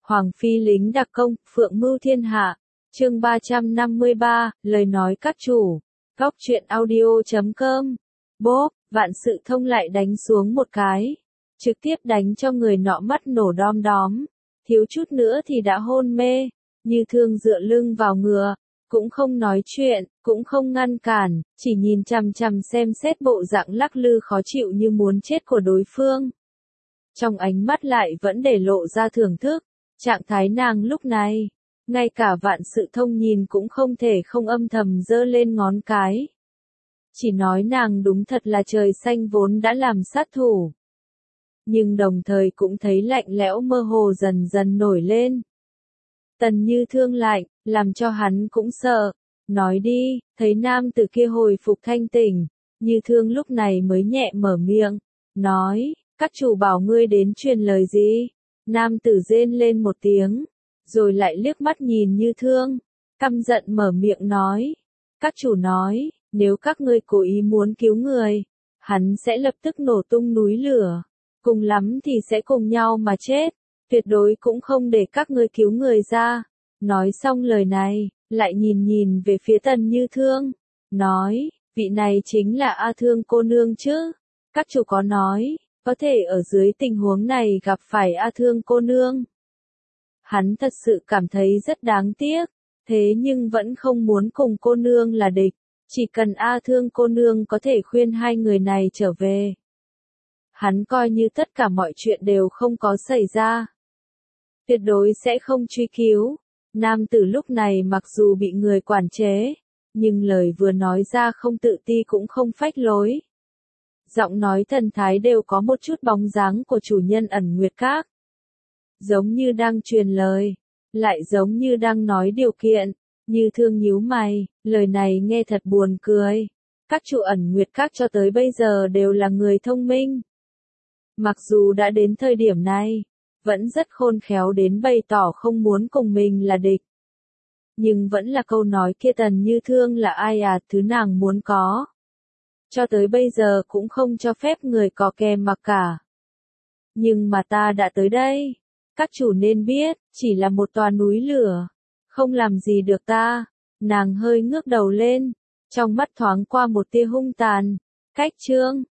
Hoàng phi lính đặc công, phượng mưu thiên hạ. Chương 353, lời nói các chủ. Góc truyện audio.com. Bốp, vạn sự thông lại đánh xuống một cái. Trực tiếp đánh cho người nọ mắt nổ đom đóm. Thiếu chút nữa thì đã hôn mê. Như Thương dựa lưng vào ngựa. Cũng không nói chuyện, cũng không ngăn cản, chỉ nhìn chằm chằm xem xét bộ dạng lắc lư khó chịu như muốn chết của đối phương. Trong ánh mắt lại vẫn để lộ ra thưởng thức. Trạng thái nàng lúc này, ngay cả Vạn Sự Thông nhìn cũng không thể không âm thầm giơ lên ngón cái. Chỉ nói nàng đúng thật là trời xanh vốn đã làm sát thủ. Nhưng đồng thời cũng thấy lạnh lẽo mơ hồ dần dần nổi lên. Tần Như Thương lạnh, làm cho hắn cũng sợ. Nói đi, thấy nam tử kia hồi phục thanh tỉnh. Như Thương lúc này mới nhẹ mở miệng. Nói, các chủ bảo ngươi đến truyền lời gì? Nam tử rên lên một tiếng. Rồi lại liếc mắt nhìn Như Thương. Căm giận mở miệng nói. Các chủ nói, nếu các ngươi cố ý muốn cứu người, hắn sẽ lập tức nổ tung núi lửa. Cùng lắm thì sẽ cùng nhau mà chết. Tuyệt đối cũng không để các ngươi cứu người ra. Nói xong lời này, lại nhìn về phía Tần Như Thương. Nói, vị này chính là A Thương cô nương chứ. Các chủ có nói, có thể ở dưới tình huống này gặp phải A Thương cô nương. Hắn thật sự cảm thấy rất đáng tiếc. Thế nhưng vẫn không muốn cùng cô nương là địch. Chỉ cần A Thương cô nương có thể khuyên hai người này trở về. Hắn coi như tất cả mọi chuyện đều không có xảy ra. Tuyệt đối sẽ không truy cứu. Nam tử lúc này mặc dù bị người quản chế, nhưng lời vừa nói ra không tự ti cũng không phách lối. Giọng nói thần thái đều có một chút bóng dáng của chủ nhân Ẩn Nguyệt Các. Giống như đang truyền lời, lại giống như đang nói điều kiện. Như Thương nhíu mày, lời này nghe thật buồn cười. Các chủ Ẩn Nguyệt Các cho tới bây giờ đều là người thông minh. Mặc dù đã đến thời điểm này, vẫn rất khôn khéo đến bày tỏ không muốn cùng mình là địch. Nhưng vẫn là câu nói kia Tần Như Thương là ai à, thứ nàng muốn có. Cho tới bây giờ cũng không cho phép người có kèm mặc cả. Nhưng mà ta đã tới đây. Các chủ nên biết, chỉ là một tòa núi lửa. Không làm gì được ta. Nàng hơi ngước đầu lên. Trong mắt thoáng qua một tia hung tàn. Cách chương